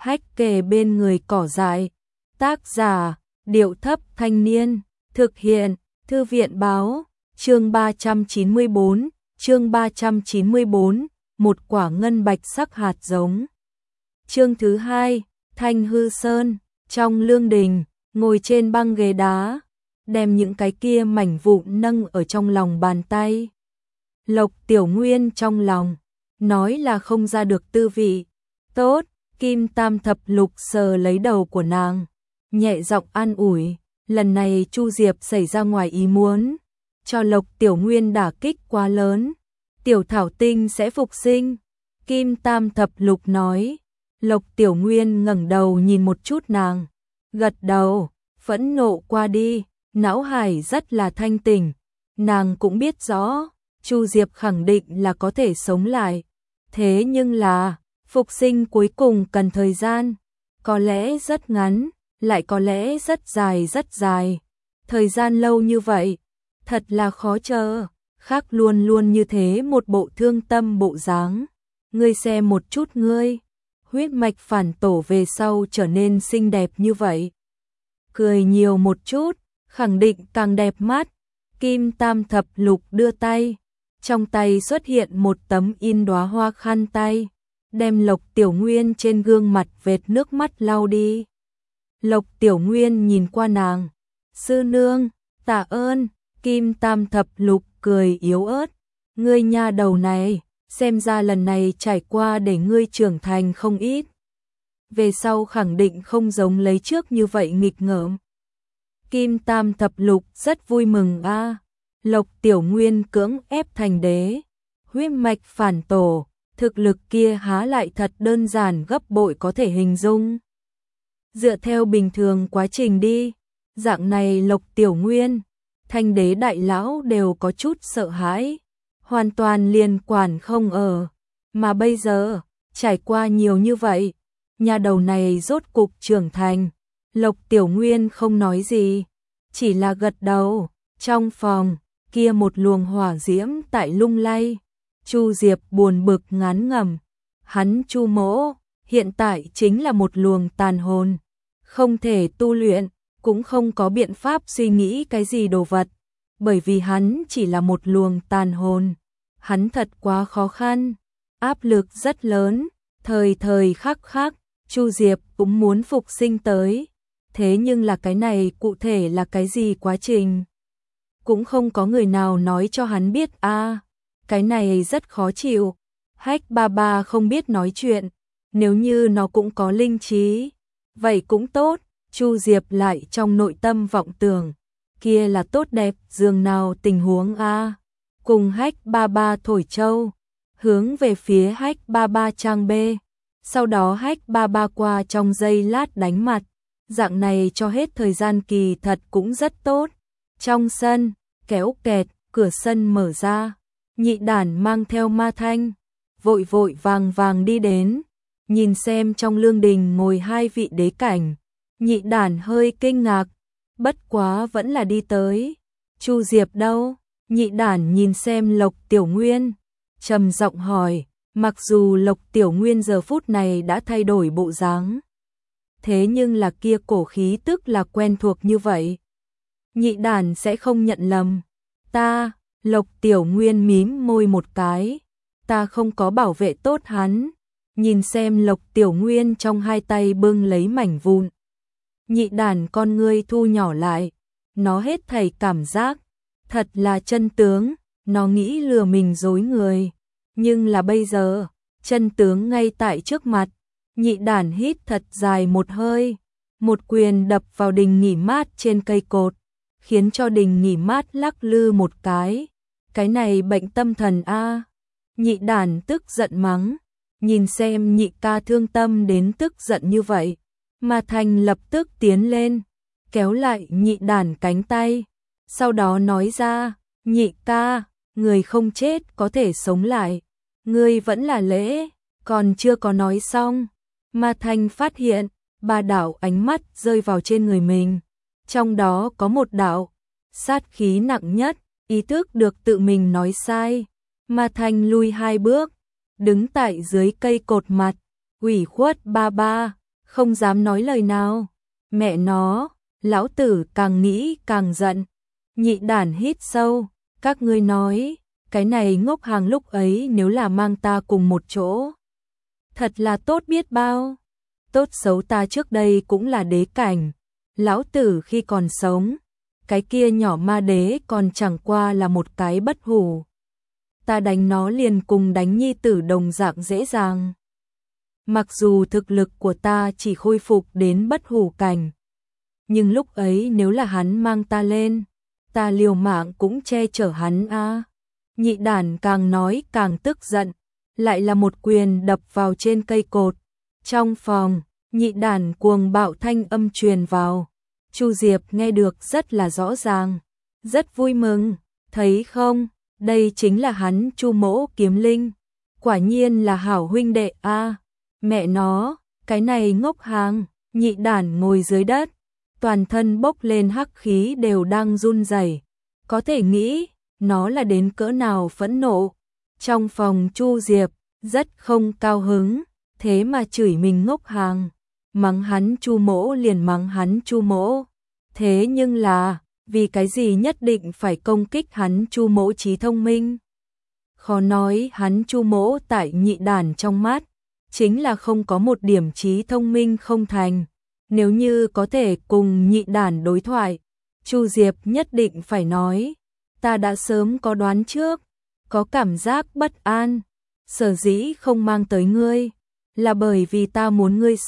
Hách kề bên người cỏ dại. Tác giả, Điệu Thấp Thanh Niên. Thực hiện, Thư viện Báo. Chương 394, chương 394, một quả ngân bạch sắc hạt giống. Chương thứ 2, Thanh Hư Sơn. Trong lương đình, ngồi trên băng ghế đá, đem những cái kia mảnh vụn nâng ở trong lòng bàn tay. Lộc Tiểu Nguyên trong lòng, nói là không ra được tư vị. Tốt, Kim Tam Thập Lục sờ lấy đầu của nàng, nhẹ giọng an ủi, lần này Chu Diệp xảy ra ngoài ý muốn, cho Lộc Tiểu Nguyên đả kích quá lớn, Tiểu Thảo Tinh sẽ phục sinh. Kim Tam Thập Lục nói. Lộc Tiểu Nguyên ngẩng đầu nhìn một chút nàng, gật đầu, phẫn nộ qua đi, não hải rất là thanh tỉnh, nàng cũng biết rõ, Chu Diệp khẳng định là có thể sống lại, thế nhưng là, phục sinh cuối cùng cần thời gian, có lẽ rất ngắn, lại có lẽ rất dài, thời gian lâu như vậy, thật là khó chờ, khác luôn luôn như thế một bộ thương tâm bộ dáng, ngươi xem một chút ngươi. Huyết mạch phản tổ về sau trở nên xinh đẹp như vậy. Cười nhiều một chút, khẳng định càng đẹp mắt. Kim Tam Thập Lục đưa tay, trong tay xuất hiện một tấm in đóa hoa khăn tay, đem Lộc Tiểu Nguyên trên gương mặt vệt nước mắt lau đi. Lộc Tiểu Nguyên nhìn qua nàng, sư nương, tạ ơn. Kim Tam Thập Lục cười yếu ớt, ngươi nha đầu này. Xem ra lần này trải qua để ngươi trưởng thành không ít. Về sau khẳng định không giống lấy trước như vậy nghịch ngợm. Kim Tam Thập Lục rất vui mừng a. Lộc Tiểu Nguyên cưỡng ép thành đế. Huyết mạch phản tổ, thực lực kia há lại thật đơn giản gấp bội có thể hình dung. Dựa theo bình thường quá trình đi, dạng này Lộc Tiểu Nguyên, thanh đế đại lão đều có chút sợ hãi. Hoàn toàn liên quản không ở, mà bây giờ, trải qua nhiều như vậy, nhà đầu này rốt cục trưởng thành, Lộc Tiểu Nguyên không nói gì, chỉ là gật đầu, trong phòng, kia một luồng hỏa diễm tại lung lay, Chu Diệp buồn bực ngán ngẩm, hắn Chu mỗ, hiện tại chính là một luồng tàn hồn, không thể tu luyện, cũng không có biện pháp suy nghĩ cái gì đồ vật. Bởi vì hắn chỉ là một luồng tàn hồn, hắn thật quá khó khăn, áp lực rất lớn, thời khắc khắc, Chu Diệp cũng muốn phục sinh tới, thế nhưng là cái này cụ thể là cái gì quá trình, cũng không có người nào nói cho hắn biết a, cái này rất khó chịu, Hách ba ba không biết nói chuyện, nếu như nó cũng có linh trí, vậy cũng tốt, Chu Diệp lại trong nội tâm vọng tưởng. Kia là tốt đẹp dường nào tình huống a. Cùng Hách ba ba thổi châu, hướng về phía Hách ba ba trang B, sau đó Hách ba ba qua trong giây lát đánh mặt, dạng này cho hết thời gian kỳ thật cũng rất tốt. Trong sân, kéo kẹt, cửa sân mở ra, Nhị Đản mang theo Ma Thanh, vội vàng đi đến, nhìn xem trong lương đình ngồi hai vị đế cảnh, Nhị Đản hơi kinh ngạc. Bất quá vẫn là đi tới. Chu Diệp đâu? Nhị Đản nhìn xem Lộc Tiểu Nguyên, trầm giọng hỏi, mặc dù Lộc Tiểu Nguyên giờ phút này đã thay đổi bộ dáng, thế nhưng là kia cổ khí tức là quen thuộc như vậy. Nhị Đản sẽ không nhận lầm. Ta, Lộc Tiểu Nguyên mím môi một cái, ta không có bảo vệ tốt hắn. Nhìn xem Lộc Tiểu Nguyên trong hai tay bưng lấy mảnh vụn. Nhị Đản con ngươi thu nhỏ lại, nó hết thảy cảm giác, thật là chân tướng, nó nghĩ lừa mình dối người, nhưng là bây giờ, chân tướng ngay tại trước mặt, Nhị Đản hít thật dài một hơi, một quyền đập vào đình nghỉ mát trên cây cột, khiến cho đình nghỉ mát lắc lư một cái này bệnh tâm thần a. Nhị Đản tức giận mắng, nhìn xem nhị ca thương tâm đến tức giận như vậy. Ma Thanh lập tức tiến lên, kéo lại Nhị Đản cánh tay, sau đó nói ra, nhị ca, người không chết có thể sống lại, ngươi vẫn là lễ, còn chưa có nói xong. Ma Thanh phát hiện, ba đạo ánh mắt rơi vào trên người mình, trong đó có một đạo, sát khí nặng nhất, ý thức được tự mình nói sai. Ma Thanh lui hai bước, đứng tại dưới cây cột mặt, ủy khuất ba ba. không dám nói lời nào. Mẹ nó, lão tử càng nghĩ càng giận. Nhị đản hít sâu, các ngươi nói, cái này ngốc hàng lúc ấy nếu là mang ta cùng một chỗ. Thật là tốt biết bao. Tốt xấu ta trước đây cũng là đế cảnh. Lão tử khi còn sống, cái kia nhỏ ma đế còn chẳng qua là một cái bất hủ. Ta đánh nó liền cùng đánh nhi tử đồng dạng dễ dàng. Mặc dù thực lực của ta chỉ khôi phục đến bất hủ cảnh, nhưng lúc ấy nếu là hắn mang ta lên, ta liều mạng cũng che chở hắn a. Nhị đản càng nói càng tức giận, lại là một quyền đập vào trên cây cột. Trong phòng, nhị đản cuồng bạo thanh âm truyền vào. Chu Diệp nghe được rất là rõ ràng, rất vui mừng, thấy không, đây chính là hắn Chu Mỗ Kiếm Linh, quả nhiên là hảo huynh đệ a. Mẹ nó, cái này ngốc hàng. Nhị đản ngồi dưới đất, toàn thân bốc lên hắc khí đều đang run rẩy, có thể nghĩ nó là đến cỡ nào phẫn nộ. Trong phòng Chu Diệp rất không cao hứng, thế mà chửi mình ngốc hàng, mắng hắn Chu Mỗ liền mắng hắn Chu Mỗ. Thế nhưng là, vì cái gì nhất định phải công kích hắn Chu Mỗ trí thông minh? Khó nói hắn Chu Mỗ tại nhị đản trong mắt, chính là không có một điểm trí thông minh không thành. Nếu như có thể cùng nhị đản đối thoại, Chu Diệp nhất định phải nói, ta đã sớm có đoán trước, có cảm giác bất an, sở dĩ không mang tới ngươi, là bởi vì ta muốn ngươi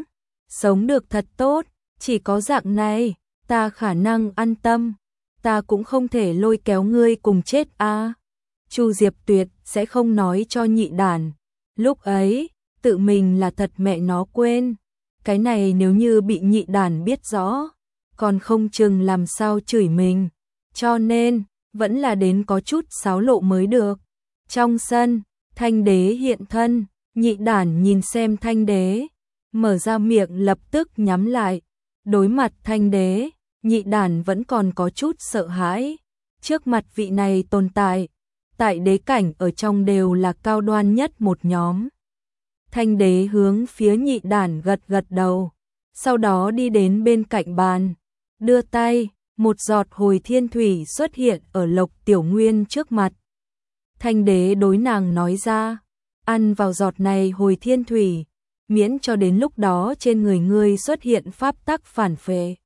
sống được thật tốt, chỉ có dạng này, ta khả năng an tâm, ta cũng không thể lôi kéo ngươi cùng chết a. Chu Diệp tuyệt sẽ không nói cho nhị đản, lúc ấy, tự mình là thật mẹ nó quên, cái này nếu như bị nhị đản biết rõ, còn không chừng làm sao chửi mình, cho nên, vẫn là đến có chút xáo lộ mới được. Trong sân, Thanh Đế hiện thân, nhị đản nhìn xem Thanh Đế, mở ra miệng lập tức nhắm lại, đối mặt Thanh Đế, nhị đản vẫn còn có chút sợ hãi, trước mặt vị này tồn tại, tại đế cảnh ở trong đều là cao đoan nhất một nhóm. Thanh Đế hướng phía nhị đản gật gật đầu, sau đó đi đến bên cạnh bàn, đưa tay, một giọt hồi thiên thủy xuất hiện ở Lộc Tiểu Nguyên trước mặt. Thanh Đế đối nàng nói ra, ăn vào giọt này hồi thiên thủy, miễn cho đến lúc đó trên người ngươi xuất hiện pháp tắc phản phệ.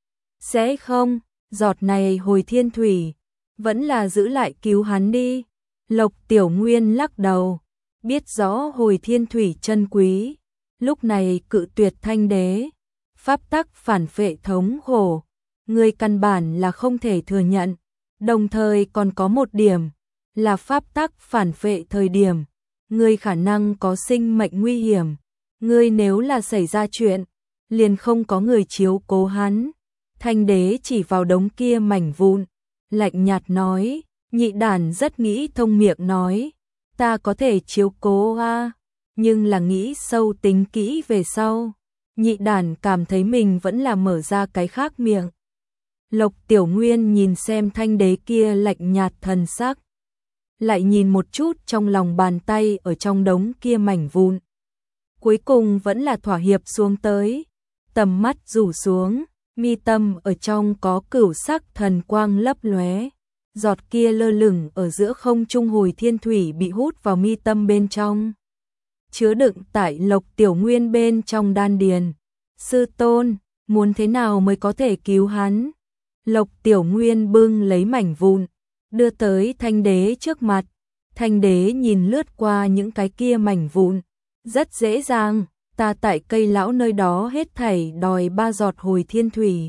Sẽ không, giọt này hồi thiên thủy, vẫn là giữ lại cứu hắn đi. Lộc Tiểu Nguyên lắc đầu, biết rõ hồi thiên thủy chân quý, lúc này cự tuyệt Thanh Đế. Pháp tắc phản phệ thống khổ, ngươi căn bản là không thể thừa nhận, đồng thời còn có một điểm, là pháp tắc phản phệ thời điểm, ngươi khả năng có sinh mệnh nguy hiểm, ngươi nếu là xảy ra chuyện, liền không có người chiếu cố hắn. Thanh Đế chỉ vào đống kia mảnh vụn, lạnh nhạt nói, nhị đản rất nghĩ thông miệng nói, ta có thể chiếu cố a, nhưng là nghĩ sâu tính kỹ về sau, nhị đản cảm thấy mình vẫn là mở ra cái khác miệng. Lộc Tiểu Nguyên nhìn xem Thanh Đế kia lạnh nhạt thần sắc, lại nhìn một chút trong lòng bàn tay ở trong đống kia mảnh vụn. Cuối cùng vẫn là thỏa hiệp xuống tới, tầm mắt rủ xuống, mi tâm ở trong có cửu sắc thần quang lấp lóe. Giọt kia lơ lửng ở giữa không trung hồi thiên thủy bị hút vào mi tâm bên trong, chứa đựng tại Lộc Tiểu Nguyên bên trong đan điền. Sư tôn, muốn thế nào mới có thể cứu hắn? Lộc Tiểu Nguyên bưng lấy mảnh vụn, đưa tới Thanh Đế trước mặt. Thanh Đế nhìn lướt qua những cái kia mảnh vụn, rất dễ dàng, ta tại cây lão nơi đó hết thảy đòi 3 giọt hồi thiên thủy.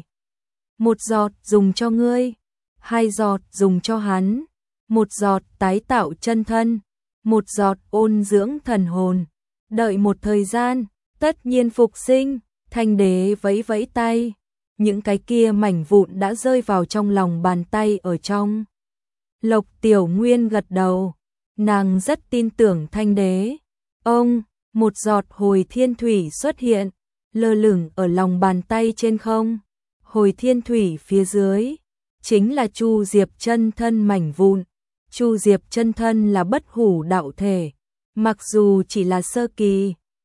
1 giọt dùng cho ngươi, 2 giọt dùng cho hắn, 1 giọt tái tạo chân thân, 1 giọt ôn dưỡng thần hồn. Đợi một thời gian, tất nhiên phục sinh. Thanh Đế vẫy vẫy tay, những cái kia mảnh vụn đã rơi vào trong lòng bàn tay ở trong. Lộc Tiểu Nguyên gật đầu, nàng rất tin tưởng Thanh Đế. Ông, 1 giọt hồi thiên thủy xuất hiện, lơ lửng ở lòng bàn tay trên không. Hồi thiên thủy phía dưới chính là Chu Diệp chân thân mảnh vụn. Chu Diệp chân thân là bất hủ đạo thể, mặc dù chỉ là sơ kỳ,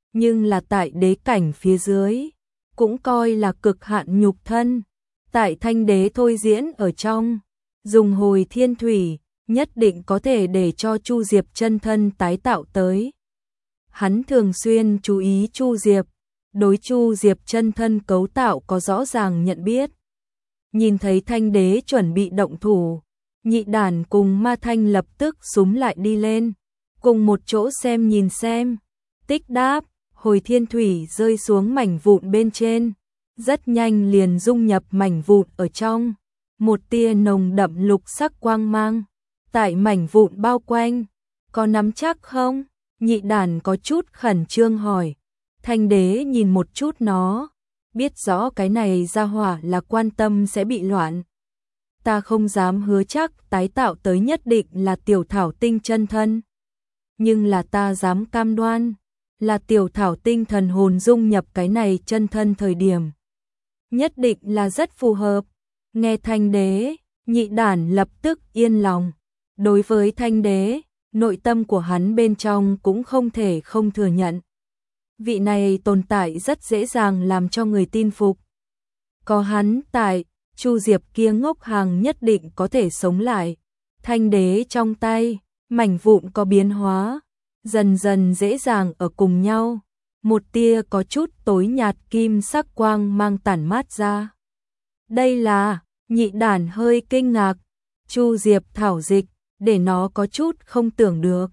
nhưng là tại đế cảnh phía dưới, cũng coi là cực hạn nhục thân. Tại thanh đế thôi diễn ở trong, dùng hồi thiên thủy, nhất định có thể để cho Chu Diệp chân thân tái tạo tới. Hắn thường xuyên chú ý Chu Diệp, đối Chu Diệp chân thân cấu tạo có rõ ràng nhận biết. Nhìn thấy thanh đế chuẩn bị động thủ, Nhị Đản cùng Ma Thanh lập tức xúm lại đi lên, cùng một chỗ xem nhìn xem. Tích đáp, hồi thiên thủy rơi xuống mảnh vụn bên trên, rất nhanh liền dung nhập mảnh vụn ở trong, một tia nồng đậm lục sắc quang mang tại mảnh vụn bao quanh. Có nắm chắc không? Nhị Đản có chút khẩn trương hỏi. Thanh đế nhìn một chút nó, biết rõ cái này ra hỏa là quan tâm sẽ bị loạn. Ta không dám hứa chắc tái tạo tới nhất định là tiểu thảo tinh chân thân, nhưng là ta dám cam đoan là tiểu thảo tinh thần hồn dung nhập cái này chân thân thời điểm nhất định là rất phù hợp. Nghe thanh đế, Nhị Đản lập tức yên lòng. Đối với thanh đế, nội tâm của hắn bên trong cũng không thể không thừa nhận. Vị này tồn tại rất dễ dàng làm cho người tin phục. Có hắn tại, Chu Diệp kia ngốc hàng nhất định có thể sống lại. Thanh đế trong tay, mảnh vụn có biến hóa, dần dần dễ dàng ở cùng nhau. Một tia có chút tối nhạt kim sắc quang mang tản mát ra. Đây là, Nhị Đản hơi kinh ngạc, Chu Diệp thảo dịch, để nó có chút không tưởng được.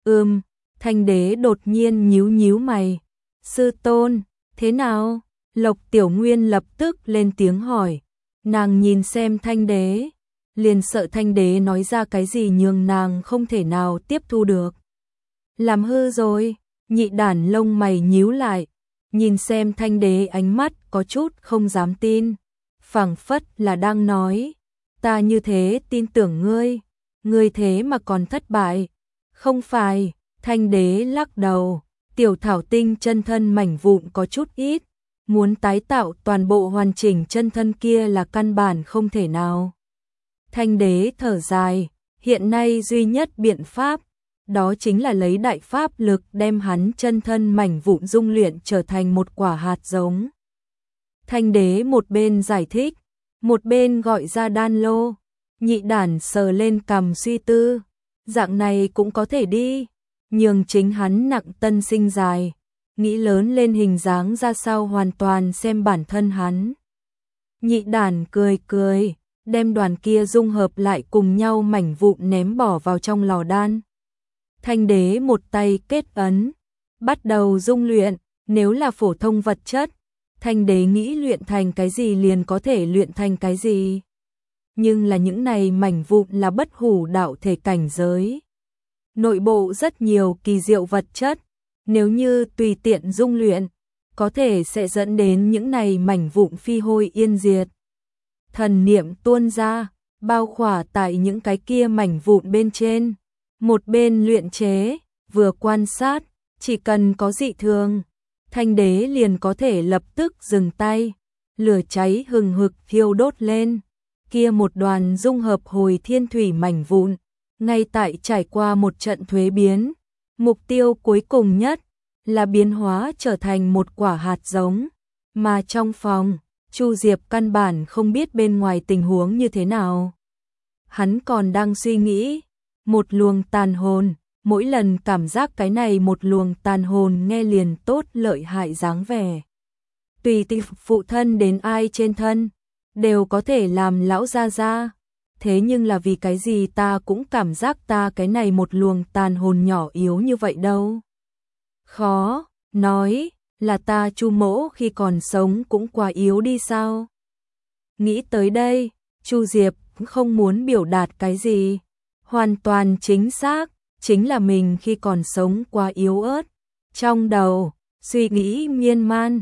Thanh đế đột nhiên nhíu nhíu mày. Sư tôn, thế nào? Lộc Tiểu Nguyên lập tức lên tiếng hỏi. Nàng nhìn xem thanh đế, liền sợ thanh đế nói ra cái gì nhường nàng không thể nào tiếp thu được. Làm hư rồi. Nhị Đản lông mày nhíu lại, nhìn xem thanh đế ánh mắt có chút không dám tin, phảng phất là đang nói, ta như thế tin tưởng ngươi thế mà còn thất bại. Không phải, thanh đế lắc đầu, tiểu thảo tinh chân thân mảnh vụn có chút ít, muốn tái tạo toàn bộ hoàn chỉnh chân thân kia là căn bản không thể nào. Thanh đế thở dài, hiện nay duy nhất biện pháp, đó chính là lấy đại pháp lực đem hắn chân thân mảnh vụn dung luyện trở thành một quả hạt giống. Thanh đế một bên giải thích, một bên gọi ra đan lô. Nhị Đản sờ lên cằm suy tư, dạng này cũng có thể đi, nhường chính hắn nặng tân sinh dài, nghĩ lớn lên hình dáng ra sao hoàn toàn xem bản thân hắn. Nhị Đản cười cười, đem đoàn kia dung hợp lại cùng nhau mảnh vụn ném bỏ vào trong lò đan. Thanh đế một tay kết ấn, bắt đầu dung luyện. Nếu là phổ thông vật chất, thanh đế nghĩ luyện thành cái gì liền có thể luyện thành cái gì. Nhưng là những này mảnh vụn là bất hủ đạo thể cảnh giới. Nội bộ rất nhiều kỳ diệu vật chất, nếu như tùy tiện dung luyện, có thể sẽ dẫn đến những này mảnh vụn phi hôi yên diệt. Thần niệm tuôn ra, bao khỏa tại những cái kia mảnh vụn bên trên. Một bên luyện chế, vừa quan sát, chỉ cần có dị thường, thanh đế liền có thể lập tức dừng tay. Lửa cháy hừng hực thiêu đốt lên, kia một đoàn dung hợp hồi thiên thủy mảnh vụn, ngay tại trải qua một trận thuế biến. Mục tiêu cuối cùng nhất là biến hóa trở thành một quả hạt giống, mà trong phòng, Chu Diệp căn bản không biết bên ngoài tình huống như thế nào. Hắn còn đang suy nghĩ, một luồng tàn hồn, mỗi lần cảm giác cái này một luồng tàn hồn nghe liền tốt lợi hại dáng vẻ. Tùy tùy phụ thân đến ai trên thân, đều có thể làm lão gia gia. Thế nhưng là vì cái gì ta cũng cảm giác ta cái này một luồng tàn hồn nhỏ yếu như vậy đâu. Khó, nói, là ta Chu mỗ khi còn sống cũng quá yếu đi sao? Nghĩ tới đây, Chu Diệp cũng không muốn biểu đạt cái gì. Hoàn toàn chính xác, chính là mình khi còn sống quá yếu ớt. Trong đầu, suy nghĩ miên man,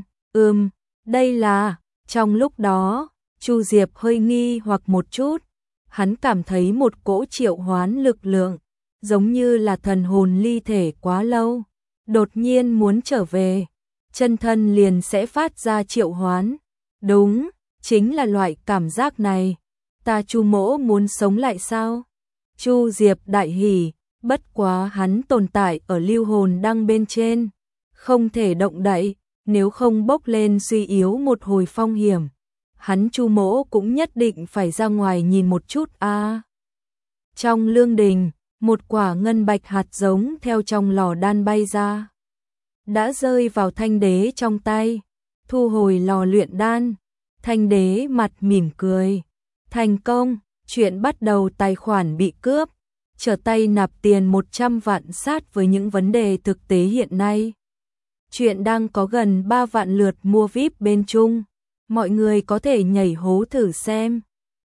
đây là, trong lúc đó, Chu Diệp hơi nghi hoặc một chút. Hắn cảm thấy một cỗ triệu hoán lực lượng, giống như là thần hồn ly thể quá lâu, đột nhiên muốn trở về, chân thân liền sẽ phát ra triệu hoán. Đúng, chính là loại cảm giác này. Ta Chu mỗ muốn sống lại sao? Chu Diệp đại hỉ, bất quá hắn tồn tại ở lưu hồn đăng bên trên, không thể động đậy, nếu không bốc lên suy yếu một hồi phong hiểm. Hắn Chu Mỗ cũng nhất định phải ra ngoài nhìn một chút a. Trong lương đình, một quả ngân bạch hạt giống theo trong lò đan bay ra, đã rơi vào Thanh Đế trong tay. Thu hồi lò luyện đan, Thanh Đế mặt mỉm cười. Thành công, chuyện bắt đầu tài khoản bị cướp, trở tay nạp tiền 100 vạn sát với những vấn đề thực tế hiện nay. Chuyện đang có gần 3 vạn lượt mua VIP bên Trung, mọi người có thể nhảy hố thử xem.